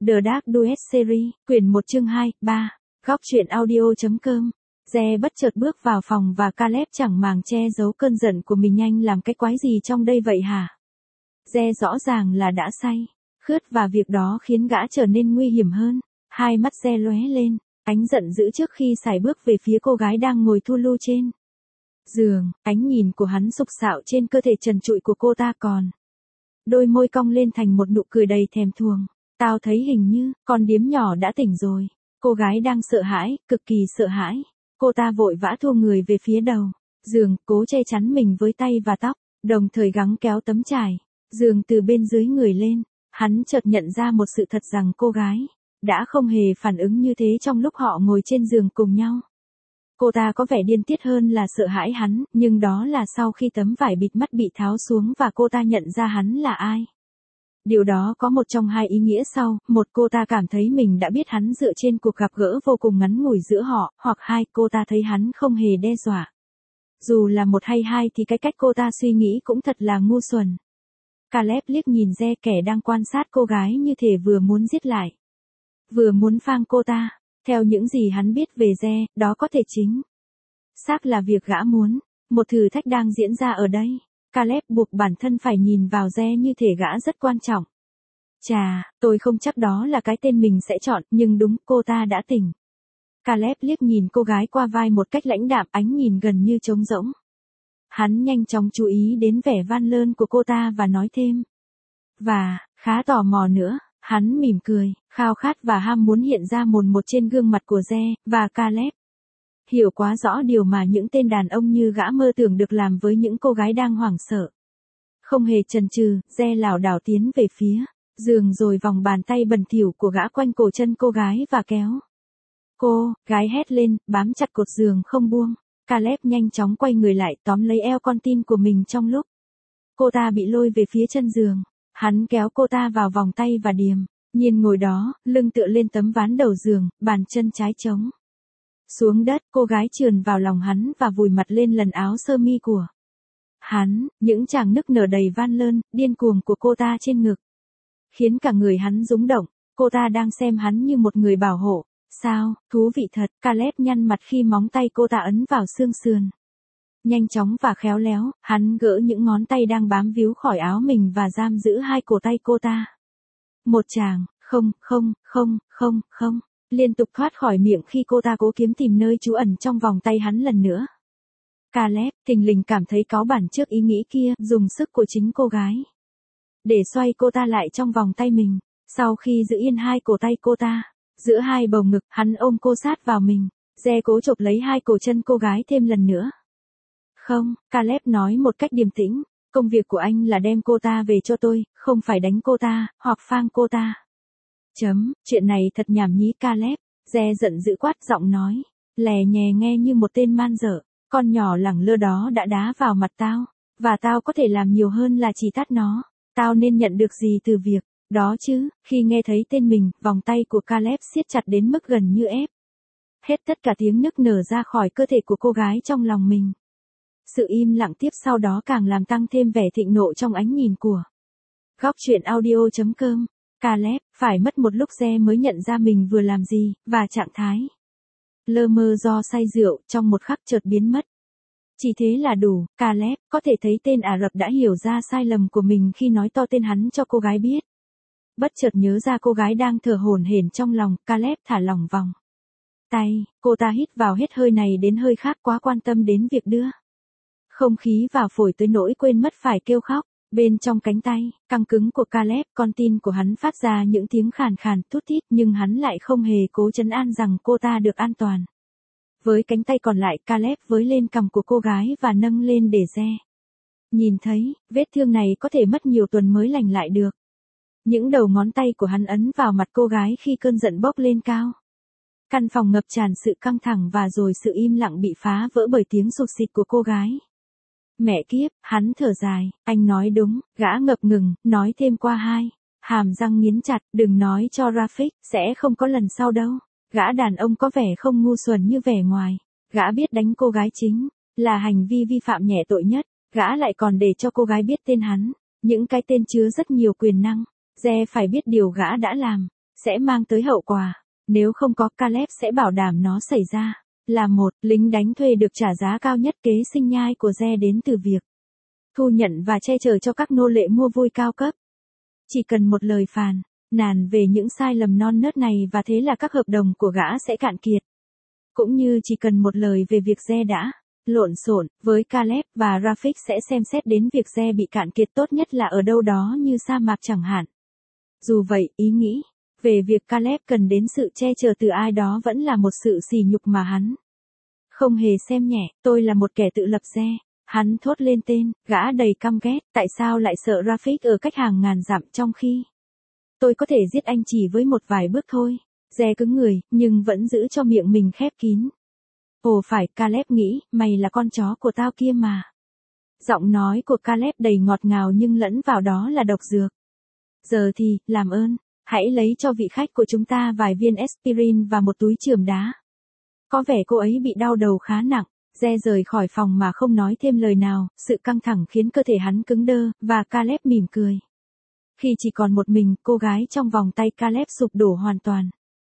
The Dark Duet Series, quyển 1 chương 2, 3, góc truyện audio.com. Re bất chợt bước vào phòng và Caleb chẳng màng che giấu cơn giận của mình. Anh làm cái quái gì trong đây vậy hả? Re rõ ràng là đã say, khướt và việc đó khiến gã trở nên nguy hiểm hơn. Hai mắt Re lóe lên, ánh giận dữ trước khi sải bước về phía cô gái đang ngồi thu lu trên giường. Ánh nhìn của hắn sục sạo trên cơ thể trần trụi của cô ta, còn đôi môi cong lên thành một nụ cười đầy thèm thuồng. Tao thấy hình như con điếm nhỏ đã tỉnh rồi. Cô gái đang sợ hãi, cực kỳ sợ hãi. Cô ta vội vã thua người về phía đầu giường, cố che chắn mình với tay và tóc, đồng thời gắng kéo tấm trải giường từ bên dưới người lên. Hắn chợt nhận ra một sự thật rằng cô gái đã không hề phản ứng như thế trong lúc họ ngồi trên giường cùng nhau. Cô ta có vẻ điên tiết hơn là sợ hãi hắn, nhưng đó là sau khi tấm vải bịt mắt bị tháo xuống và cô ta nhận ra hắn là ai. Điều đó có một trong hai ý nghĩa sau: một, cô ta cảm thấy mình đã biết hắn dựa trên cuộc gặp gỡ vô cùng ngắn ngủi giữa họ, hoặc hai, cô ta thấy hắn không hề đe dọa. Dù là một hay hai thì cái cách cô ta suy nghĩ cũng thật là ngu xuẩn. Caleb liếc nhìn Re, kẻ đang quan sát cô gái như thể vừa muốn giết lại, vừa muốn phang cô ta. Theo những gì hắn biết về Re, đó có thể chính xác là việc gã muốn. Một thử thách đang diễn ra ở đây. Caleb buộc bản thân phải nhìn vào Re như thể gã rất quan trọng. Chà, tôi không chắc đó là cái tên mình sẽ chọn, nhưng đúng, cô ta đã tỉnh. Caleb liếc nhìn cô gái qua vai một cách lãnh đạm, ánh nhìn gần như trống rỗng. Hắn nhanh chóng chú ý đến vẻ van lơn của cô ta và nói thêm. Và, khá tò mò nữa. Hắn mỉm cười, khao khát và ham muốn hiện ra mồn một trên gương mặt của Re, và Caleb hiểu quá rõ điều mà những tên đàn ông như gã mơ tưởng được làm với những cô gái đang hoảng sợ. Không hề chần chừ, Re lảo đảo tiến về phía giường rồi vòng bàn tay bẩn thỉu của gã quanh cổ chân cô gái và kéo cô gái hét lên, bám chặt cột giường không buông. Caleb nhanh chóng quay người lại, tóm lấy eo con tin của mình trong lúc cô ta bị lôi về phía chân giường. Hắn kéo cô ta vào vòng tay và điềm nhiên ngồi đó, lưng tựa lên tấm ván đầu giường, bàn chân trái trống xuống đất. Cô gái trườn vào lòng hắn và vùi mặt lên lần áo sơ mi của hắn. Những tràng nức nở đầy van lơn, điên cuồng của cô ta trên ngực khiến cả người hắn rung động. Cô ta đang xem hắn như một người bảo hộ. Sao, thú vị thật. Caleb nhăn mặt khi móng tay cô ta ấn vào xương sườn. Nhanh chóng và khéo léo, hắn gỡ những ngón tay đang bám víu khỏi áo mình và giam giữ hai cổ tay cô ta. Một tràng, không, liên tục thoát khỏi miệng khi cô ta cố kiếm tìm nơi trú ẩn trong vòng tay hắn lần nữa. Caleb thình lình cảm thấy cáu bẳn trước ý nghĩ kia, dùng sức của chính cô gái để xoay cô ta lại trong vòng tay mình. Sau khi giữ yên hai cổ tay cô ta giữa hai bầu ngực, hắn ôm cô sát vào mình. Re cố chộp lấy hai cổ chân cô gái thêm lần nữa. Không, Caleb nói một cách điềm tĩnh, công việc của anh là đem cô ta về cho tôi, không phải đánh cô ta, hoặc phang cô ta. Chuyện này thật nhảm nhí Caleb. Re giận dữ quát giọng nói, lè nhè nghe như một tên man dợ. Con nhỏ lẳng lơ đó đã đá vào mặt tao, và tao có thể làm nhiều hơn là chỉ tát nó. Tao nên nhận được gì từ việc đó chứ? Khi nghe thấy tên mình, vòng tay của Caleb siết chặt đến mức gần như ép hết tất cả tiếng nức nở ra khỏi cơ thể của cô gái trong lòng mình. Sự im lặng tiếp sau đó càng làm tăng thêm vẻ thịnh nộ trong ánh nhìn của góc truyện audio.com. Caleb phải mất một lúc Re mới nhận ra mình vừa làm gì, và trạng thái lơ mơ do say rượu trong một khắc chợt biến mất. Chỉ thế là đủ. Caleb có thể thấy tên Ả Rập đã hiểu ra sai lầm của mình khi nói to tên hắn cho cô gái biết. Bất chợt nhớ ra cô gái đang thở hổn hển trong lòng, Caleb thả lỏng vòng tay. Cô ta hít vào hết hơi này đến hơi khác, quá quan tâm đến việc đưa không khí vào phổi tới nỗi quên mất phải kêu khóc. Bên trong cánh tay căng cứng của Caleb, con tin của hắn phát ra những tiếng khàn khàn thút thít, nhưng hắn lại không hề cố trấn an rằng cô ta được an toàn. Với cánh tay còn lại, Caleb với lên cằm của cô gái và nâng lên để Re nhìn thấy. Vết thương này có thể mất nhiều tuần mới lành lại được. Những đầu ngón tay của hắn ấn vào mặt cô gái khi cơn giận bốc lên cao. Căn phòng ngập tràn sự căng thẳng và rồi sự im lặng bị phá vỡ bởi tiếng sụt sịt của cô gái. Mẹ kiếp, hắn thở dài, anh nói đúng. Gã ngập ngừng, nói thêm qua hai hàm răng nghiến chặt, đừng nói cho Rafik, sẽ không có lần sau đâu. Gã đàn ông có vẻ không ngu xuẩn như vẻ ngoài. Gã biết đánh cô gái chính là hành vi vi phạm nhẹ tội nhất. Gã lại còn để cho cô gái biết tên hắn. Những cái tên chứa rất nhiều quyền năng. Re phải biết điều gã đã làm. sẽ mang tới hậu quả. Nếu không có, Caleb sẽ bảo đảm nó xảy ra. Là một, lính đánh thuê được trả giá cao nhất. Kế sinh nhai của Re đến từ việc thu nhận và che chở cho các nô lệ mua vui cao cấp. Chỉ cần một lời phàn nàn về những sai lầm non nớt này và thế là các hợp đồng của gã sẽ cạn kiệt. Cũng như chỉ cần một lời về việc Re đã lộn xộn với Caleb, và Rafik sẽ xem xét đến việc Re bị cạn kiệt tốt nhất là ở đâu đó như sa mạc chẳng hạn. Dù vậy, ý nghĩ về việc Caleb cần đến sự che chở từ ai đó vẫn là một sự sỉ nhục mà hắn không hề xem nhẹ. Tôi là một kẻ tự lập, Re. Hắn thốt lên tên, gã đầy căm ghét. Tại sao lại sợ Rafik ở cách hàng ngàn dặm trong khi tôi có thể giết anh chỉ với một vài bước thôi. Re cứng người, nhưng vẫn giữ cho miệng mình khép kín. Ồ phải, Caleb nghĩ, mày là con chó của tao kia mà. Giọng nói của Caleb đầy ngọt ngào nhưng lẫn vào đó là độc dược. Giờ thì, làm ơn, hãy lấy cho vị khách của chúng ta vài viên aspirin và một túi chườm đá. Có vẻ cô ấy bị đau đầu khá nặng. Re rời khỏi phòng mà không nói thêm lời nào, sự căng thẳng khiến cơ thể hắn cứng đơ, và Caleb mỉm cười. Khi chỉ còn một mình, cô gái trong vòng tay Caleb sụp đổ hoàn toàn.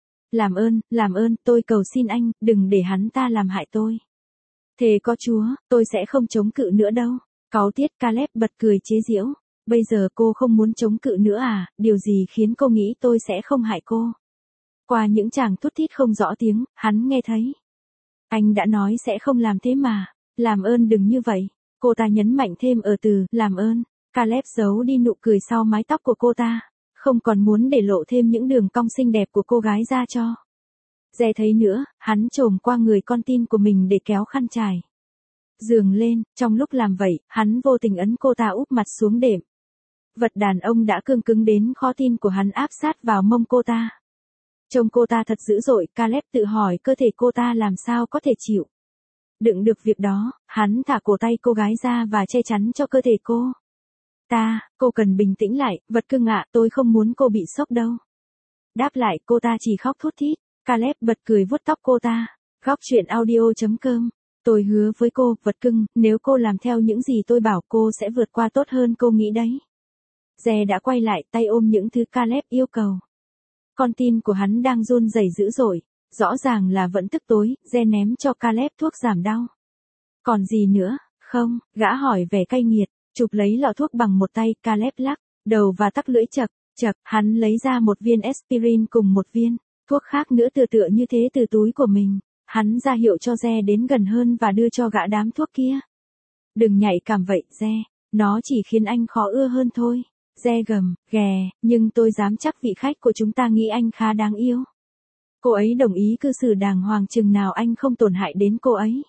Làm ơn, tôi cầu xin anh, đừng để hắn ta làm hại tôi. Thề có Chúa, tôi sẽ không chống cự nữa đâu. Cáu tiết, Caleb bật cười chế giễu. Bây giờ cô không muốn chống cự nữa à, điều gì khiến cô nghĩ tôi sẽ không hại cô? Qua những tràng thút thít không rõ tiếng, hắn nghe thấy. Anh đã nói sẽ không làm thế mà. Làm ơn đừng như vậy. Cô ta nhấn mạnh thêm ở từ, làm ơn. Caleb giấu đi nụ cười sau mái tóc của cô ta. Không còn muốn để lộ thêm những đường cong xinh đẹp của cô gái ra cho Re thấy nữa, hắn chồm qua người con tin của mình để kéo khăn trải giường lên. Trong lúc làm vậy, hắn vô tình ấn cô ta úp mặt xuống đệm. Vật đàn ông đã cương cứng đến khó tin của hắn áp sát vào mông cô ta. Trông cô ta thật dữ dội, Caleb tự hỏi cơ thể cô ta làm sao có thể chịu đựng được việc đó. Hắn thả cổ tay cô gái ra và che chắn cho cơ thể cô. Cô cần bình tĩnh lại, vật cưng ạ, tôi không muốn cô bị sốc đâu. Đáp lại, cô ta chỉ khóc thút thít. Caleb bật cười vuốt tóc cô ta. Góc truyện audio.com. Tôi hứa với cô, vật cưng, nếu cô làm theo những gì tôi bảo cô sẽ vượt qua tốt hơn cô nghĩ đấy. Re đã quay lại, tay ôm những thứ Caleb yêu cầu. Con tin của hắn đang run rẩy dữ dội. Rõ ràng là vẫn tức tối. Re ném cho Caleb thuốc giảm đau. Còn gì nữa, không? Gã hỏi vẻ cay nghiệt. Chụp lấy lọ thuốc bằng một tay, Caleb lắc đầu và tắc lưỡi chậc chậc. Hắn lấy ra một viên aspirin cùng một viên thuốc khác nữa tựa như thế từ túi của mình. Hắn ra hiệu cho Re đến gần hơn và đưa cho gã đám thuốc kia. Đừng nhạy cảm vậy, Re. Nó chỉ khiến anh khó ưa hơn thôi. Re gầm, ghè, nhưng tôi dám chắc vị khách của chúng ta nghĩ anh khá đáng yêu. Cô ấy đồng ý cư xử đàng hoàng chừng nào anh không tổn hại đến cô ấy.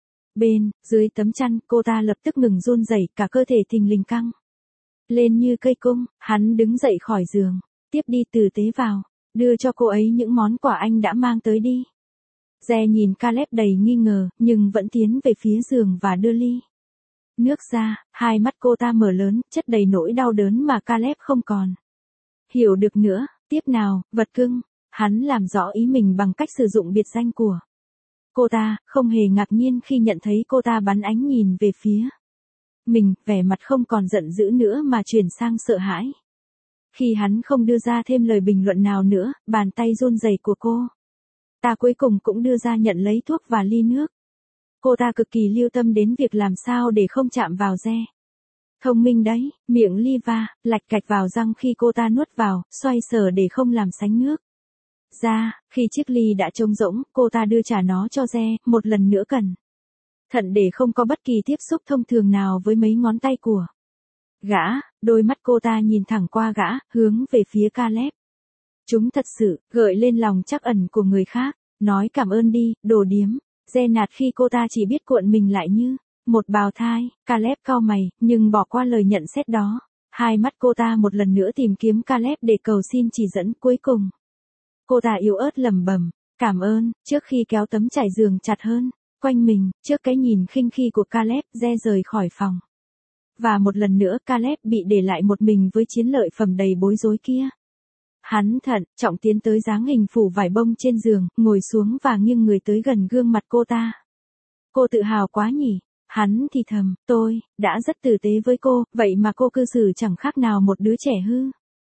Dưới tấm chăn, cô ta lập tức ngừng run rẩy, cả cơ thể thình lình căng lên như cây cung. Hắn đứng dậy khỏi giường, tiếp đi tử tế vào, đưa cho cô ấy những món quà anh đã mang tới đi. Re nhìn Caleb đầy nghi ngờ, nhưng vẫn tiến về phía giường và đưa ly nước ra. Hai mắt cô ta mở lớn, chất đầy nỗi đau đớn mà Caleb không còn hiểu được nữa. Tiếp nào, vật cưng. Hắn làm rõ ý mình bằng cách sử dụng biệt danh của cô ta, không hề ngạc nhiên khi nhận thấy cô ta bắn ánh nhìn về phía mình, vẻ mặt không còn giận dữ nữa mà chuyển sang sợ hãi. Khi hắn không đưa ra thêm lời bình luận nào nữa, bàn tay run rẩy của cô ta cuối cùng cũng đưa ra nhận lấy thuốc và ly nước. Cô ta cực kỳ lưu tâm đến việc làm sao để không chạm vào Re. Thông minh đấy, miệng ly va, lạch cạch vào răng khi cô ta nuốt vào, xoay sở để không làm sánh nước ra. Khi chiếc ly đã trống rỗng, cô ta đưa trả nó cho Re, một lần nữa cẩn thận để không có bất kỳ tiếp xúc thông thường nào với mấy ngón tay của gã. Đôi mắt cô ta nhìn thẳng qua gã, hướng về phía Caleb. Chúng thật sự gợi lên lòng trắc ẩn của người khác. Nói cảm ơn đi, đồ điếm. Re nạt khi cô ta chỉ biết cuộn mình lại như một bào thai. Caleb cau mày, nhưng bỏ qua lời nhận xét đó. Hai mắt cô ta một lần nữa tìm kiếm Caleb để cầu xin chỉ dẫn. Cuối cùng, cô ta yếu ớt lẩm bẩm, cảm ơn, trước khi kéo tấm trải giường chặt hơn quanh mình. Trước cái nhìn khinh khi của Caleb, Re rời khỏi phòng. Và một lần nữa Caleb bị để lại một mình với chiến lợi phẩm đầy bối rối kia. Hắn thận trọng tiến tới dáng hình phủ vải bông trên giường, ngồi xuống và nghiêng người tới gần gương mặt cô ta. Cô tự hào quá nhỉ? Hắn thì thầm, tôi đã rất tử tế với cô, vậy mà cô cư xử chẳng khác nào một đứa trẻ hư.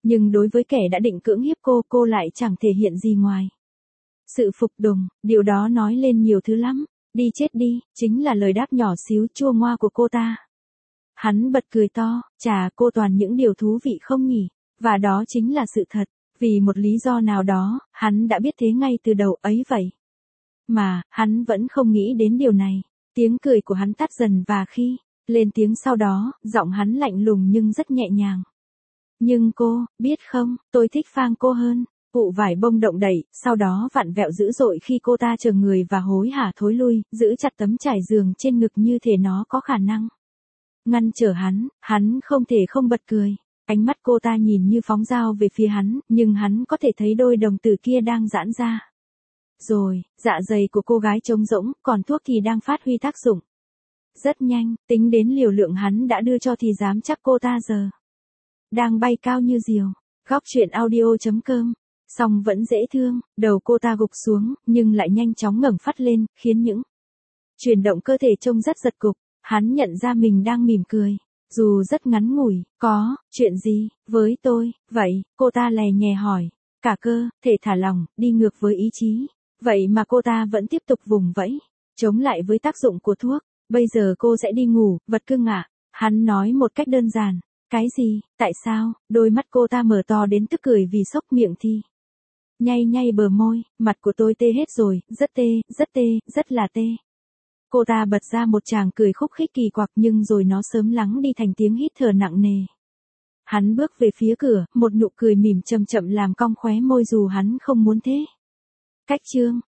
Nhưng đối với kẻ đã định cưỡng hiếp cô lại chẳng thể hiện gì ngoài sự phục tùng, điều đó nói lên nhiều thứ lắm. Đi chết đi, chính là lời đáp nhỏ xíu chua ngoa của cô ta. Hắn bật cười to, chà cô toàn những điều thú vị không nhỉ, và đó chính là sự thật, vì một lý do nào đó, hắn đã biết thế ngay từ đầu ấy vậy. Mà, hắn vẫn không nghĩ đến điều này, tiếng cười của hắn tắt dần và khi lên tiếng sau đó, giọng hắn lạnh lùng nhưng rất nhẹ nhàng. Nhưng cô, biết không, tôi thích Phang cô hơn. Vụ vải bông động đẩy, sau đó vặn vẹo dữ dội khi cô ta chờ người và hối hả thối lui, giữ chặt tấm trải giường trên ngực như thể nó có khả năng ngăn trở hắn không thể không bật cười. Ánh mắt cô ta nhìn như phóng dao về phía hắn, nhưng hắn có thể thấy đôi đồng tử kia đang giãn ra. Rồi, dạ dày của cô gái trống rỗng, còn thuốc thì đang phát huy tác dụng. Rất nhanh, tính đến liều lượng hắn đã đưa cho thì dám chắc cô ta giờ đang bay cao như diều. Góc truyện audio.com. Song vẫn dễ thương, đầu cô ta gục xuống, nhưng lại nhanh chóng ngẩng phát lên, khiến những chuyển động cơ thể trông rất giật cục. Hắn nhận ra mình đang mỉm cười, dù rất ngắn ngủi. Có chuyện gì với tôi vậy? Cô ta lè nhè hỏi. Cả cơ thể thả lỏng, đi ngược với ý chí. Vậy mà cô ta vẫn tiếp tục vùng vẫy, chống lại với tác dụng của thuốc. Bây giờ cô sẽ đi ngủ, vật cưng ạ. Hắn nói một cách đơn giản. Cái gì? Tại sao? Đôi mắt cô ta mở to đến tức cười vì sốc, miệng thì nhay bờ môi. Mặt của tôi tê hết rồi, rất tê, rất là tê. Cô ta bật ra một tràng cười khúc khích kỳ quặc, nhưng rồi nó sớm lắng đi thành tiếng hít thở nặng nề. Hắn bước về phía cửa, một nụ cười mỉm chậm chậm làm cong khóe môi dù hắn không muốn thế. Cách chương